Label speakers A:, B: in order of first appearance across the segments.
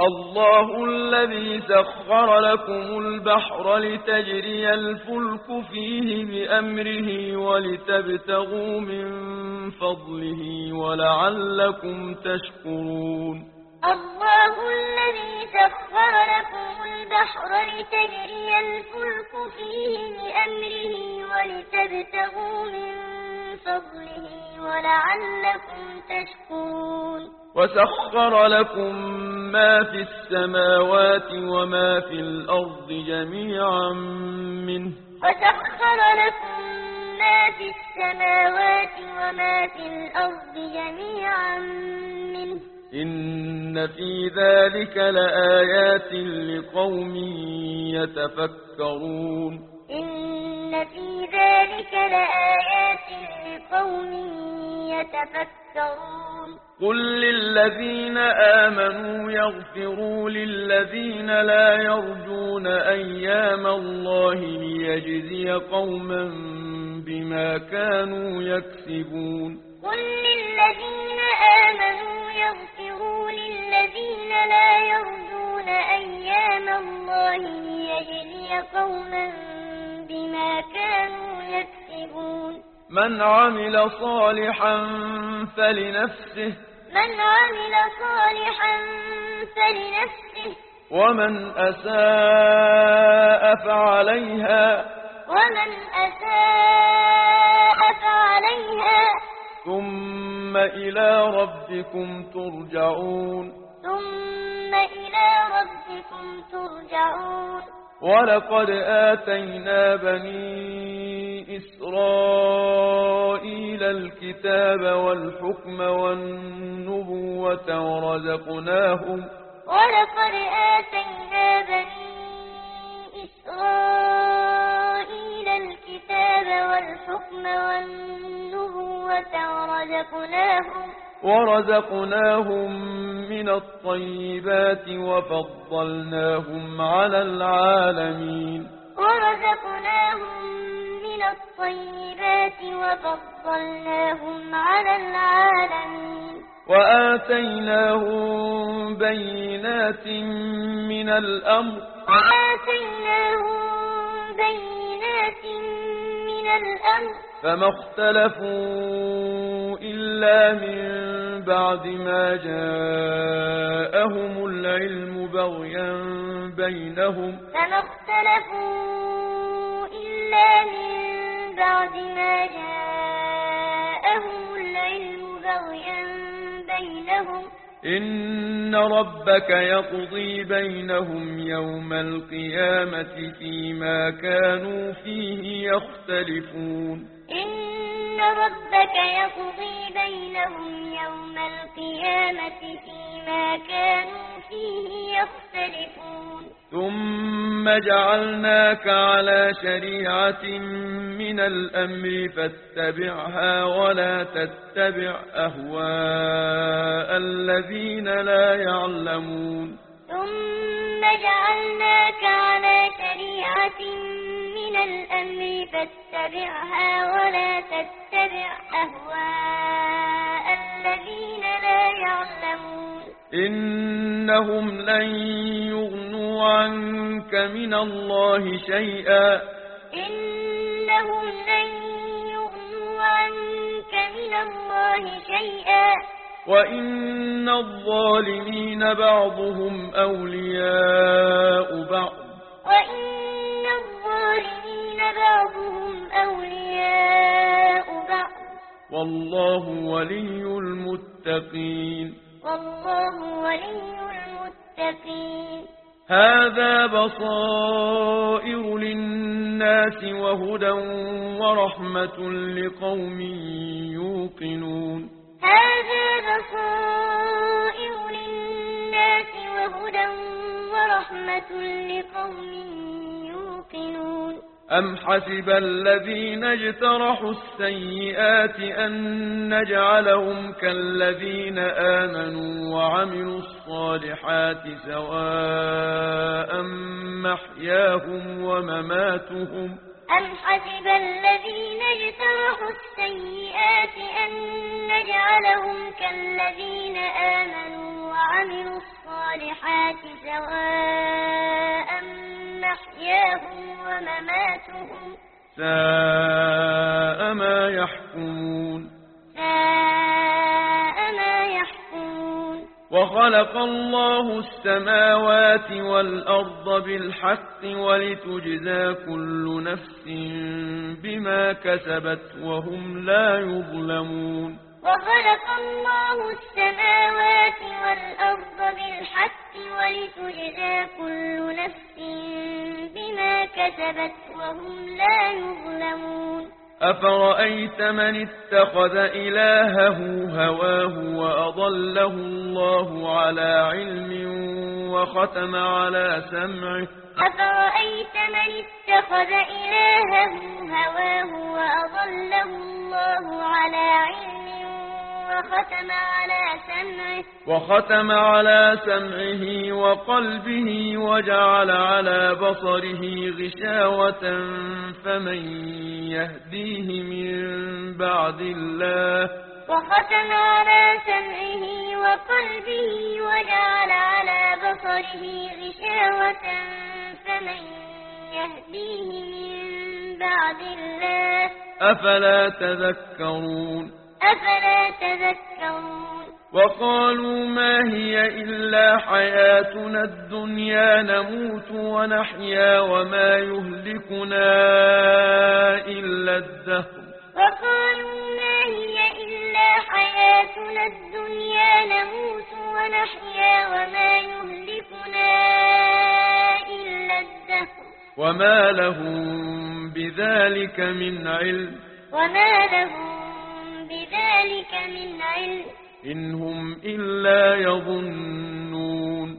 A: الله الذي سخر لكم البحر لتجري الفلك فيه بأمره ولتبتغوا من فضله ولعلكم تشكرون
B: الله الذي سخر لكم البحر لتجري الفلك فيه بأمره ولتبتغوا من فضله ولعلكم تشكرون
A: وسخر لكم ما في السماوات وما في الأرض جميعا منه
B: وسخر لكم ما في السماوات وما في الأرض جميعا منه
A: إن في ذلك لآيات لقوم يتفكرون
B: إن في ذلك لآيات لقوم يتفكرون
A: قل للذين آمنوا يغفروا للذين لا يرجون أيام الله ليجزي قوما بما كانوا يكسبون
B: قل للذين آمنوا يغفروا للذين لا يرجون أيام الله ليجزي قوما بما كانوا يكسبون
A: من عمل صالحا فلنفسه
B: من عمل صالحا فلنفسه
A: ومن أساء فعليها ثم إلى ربكم ترجعون ولقد آتينا بني إسرائيل الكتاب والحكم والنبوة
B: ولقد آتينا بني إسرائيل الكتاب والحكم والنبوة
A: ورزقناهم من الطيبات وفضلناهم على العالمين وآتيناهم بينات من الأمر فما اختلفوا إلا من بعد ما جاءهم العلم بغيا بينهم إن ربك يقضي بينهم يوم القيامة فيما كانوا فيه يختلفون
B: إن ربك يقضي بينهم يوم القيامة فيما كانوا فيه يختلفون
A: ثم جعلناك على شريعة من الأمر فاتبعها ولا تتبع أهواء الذين لا يعلمون
B: ثم جعلناك على شريعة من الأمر فاتبعها ولا تتبع أهواء الذين لا يعلمون
A: إنهم لن يغنوا عنك من الله شيئا وإن الظالمين بعضهم أولياء بعض والله ولي المتقين هذا بصائر للناس وهدى ورحمة لقوم يوقنون أم حسب الذين اجترحوا السيئات أن نجعلهم كالذين آمنوا وعملوا الصالحات سواء محياهم ومماتهم
B: أم حسب الذين اجترحوا السيئات أن نجعلهم كالذين آمنوا وعملوا الصالحات سواء محياهم ومماتهم
A: ساء ما يحكمون
B: ساء ما يحكمون
A: وخلق الله السماوات والأرض بالحق ولتجزى كل نفس بما كسبت وهم لا يظلمون
B: وخلق الله السماوات والأرض بالحق ولتجزى كل نفس بما كسبت وهم لا يظلمون
A: أفرأيت من اتخذ إلهه هواه وأضله الله على علم وختم على سمعه
B: أفرأيت من اتخذ إلهه هواه وأضله الله على علم وختم على سمعه
A: وقلبه وجعل على بصره غشاوة فمن يهديه من بعد الله
B: وختم على سمعه وقلبه وجعل على بصره غشاوة فمن يهديه من بعد الله
A: أفلا تذكرون وقالوا ما هي إلا حياتنا الدنيا نموت ونحيا وما يهلكنا إلا الدهر
B: وقالوا ما هي إلا حياتنا الدنيا نموت ونحيا وما يهلكنا إلا الدهر
A: وما لهم بذلك من علم إن هم إلا يظنون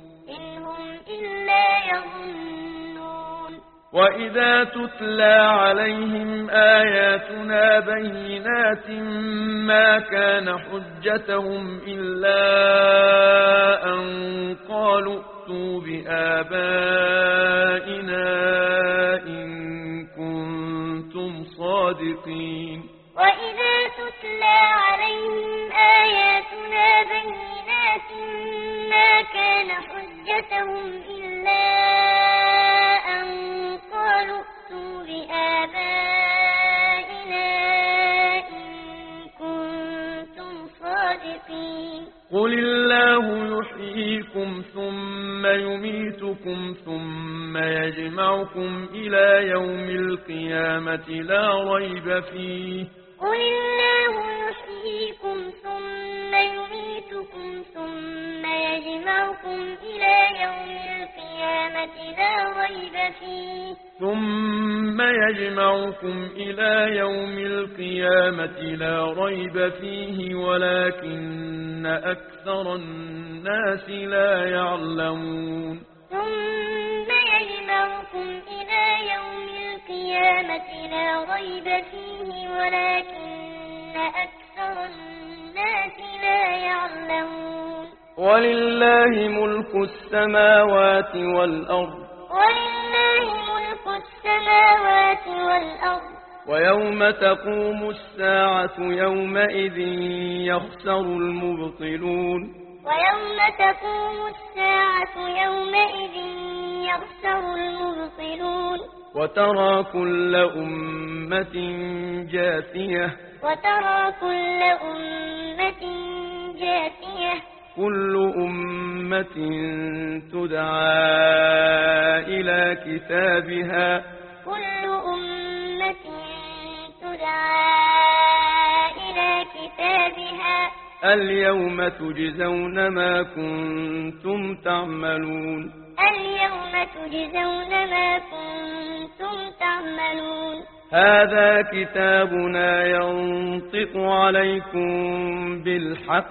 A: وإذا تتلى عليهم آياتنا بينات ما كان حجتهم إلا أن قالوا ائتوا بآبائنا إن كنتم صادقين
B: وإذا تتلى عليهم آياتنا بينات ما كان حجتهم إلا أن قالوا ائتوا بآبائنا إن كنتم صادقين
A: قل الله يحييكم ثم يميتكم ثم يجمعكم إلى يوم القيامة لا ريب فيه
B: قل الله يحييكم ثم يميتكم ثم يجمعكم إلى يوم القيامة لا ريب فيه
A: ثم يجمعكم إلى يوم القيامة لا ريب فيه ولكن أكثر الناس لا يعلمون
B: ثم يجمعكم إلى يوم القيامة لا ريب فيه ولكن أكثر الناس لا يعلمون
A: ولله ملك السماوات والأرض ويوم تقوم الساعة يومئذ يخسر المبطلون وترى كل أمة جاثية كل أمة تدعى إلى كتابها اليوم تجزون ما كنتم تعملون هذا كتابنا ينطق عليكم بالحق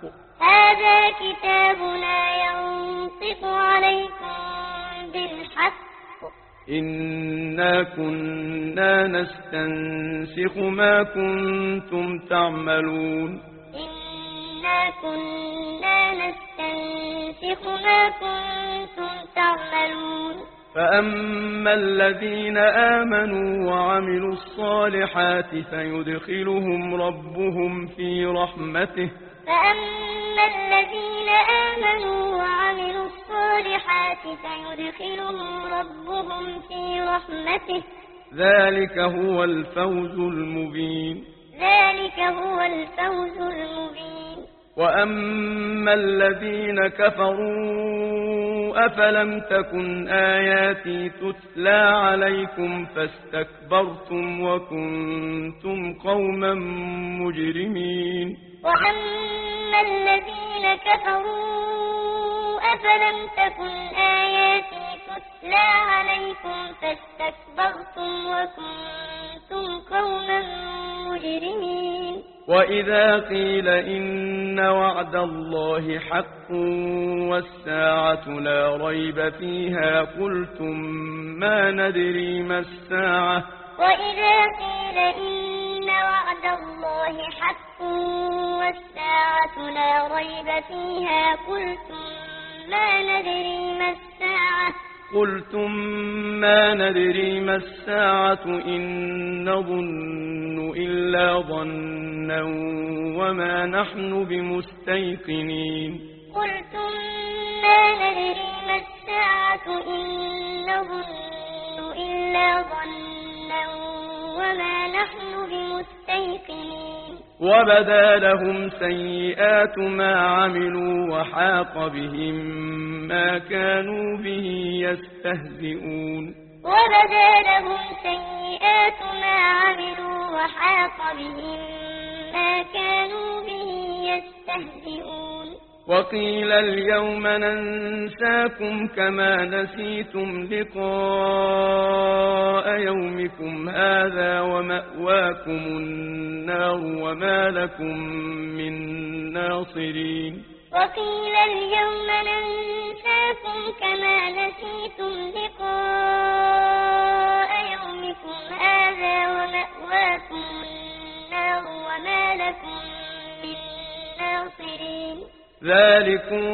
A: إنا كنا نستنسخ ما كنتم تعملون فأما الذين آمنوا وعملوا الصالحات فيدخلهم ربهم في رحمته
B: فأما الذين آمنوا وعملوا الصالحات فيدخلهم ربهم في رحمته
A: ذلك هو الفوز المبين.
B: ذلك هو الفوز المبين.
A: وأما الذين كفروا أفلم تكن آياتي تتلى عليكم فاستكبرتم وكنتم قوما مجرمين.
B: وأما الذين كفروا أفلم تكن آياتي تتلى عليكم فاستكبرتم وكنتم قوما مجرمين.
A: وإذا قيل إن وعد الله حق والساعة لا ريب فيها قلتم ما ندري ما الساعة.
B: وإذا قيل إن وعد الله حق والساعة لا ريب فيها قلتم ما ندري ما الساعة.
A: إن نظن إلا ظنا وما نحن بمستيقنين.
B: قلتم ما ندري ما الساعة إن نظن إلا ظنا وما نحن بمستيقنين.
A: وبدا لهم سيئات ما عملوا وحاق بهم ما كانوا به يستهزئون.
B: وبدا لهم سيئات ما عملوا وحاق بهم ما كانوا به يستهزئون.
A: وقيل اليوم ننساكم كما نسيتم لقاء يومكم هذا ومأواكم النار وما لكم من ناصرين.
B: وقيل اليوم ننساكم كما نسيتم لقاء يومكم هذا ومأواكم النار وما لكم من ناصرين.
A: ذلكم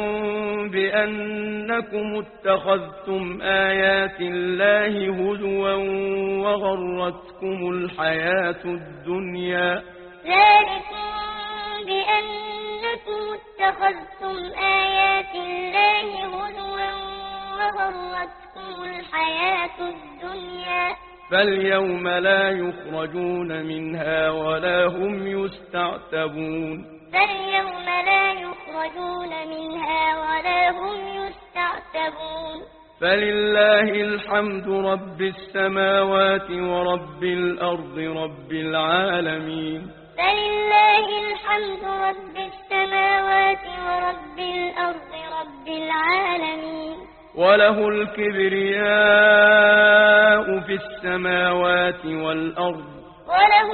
A: بأنكم اتخذتم آيات الله هزوا وغرتكم الحياة الدنيا.
B: ذلكم بأنكم اتخذتم آيات الله هزوا وغرتكم الحياة الدنيا.
A: فاليوم لا يخرجون منها ولا هم يستعتبون.
B: فاليوم لا يخرجون منها ولا هم يستعتبون.
A: فلله الحمد رب السماوات ورب الأرض رب العالمين.
B: فلله الحمد رب السماوات ورب الأرض رب العالمين.
A: وله الكبرياء في السماوات والأرض.
B: وله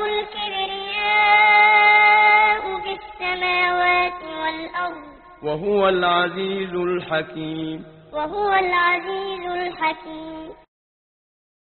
B: الكبرياء في السماوات والأرض.
A: وهو العزيز الحكيم.
B: وهو العزيز الحكيم.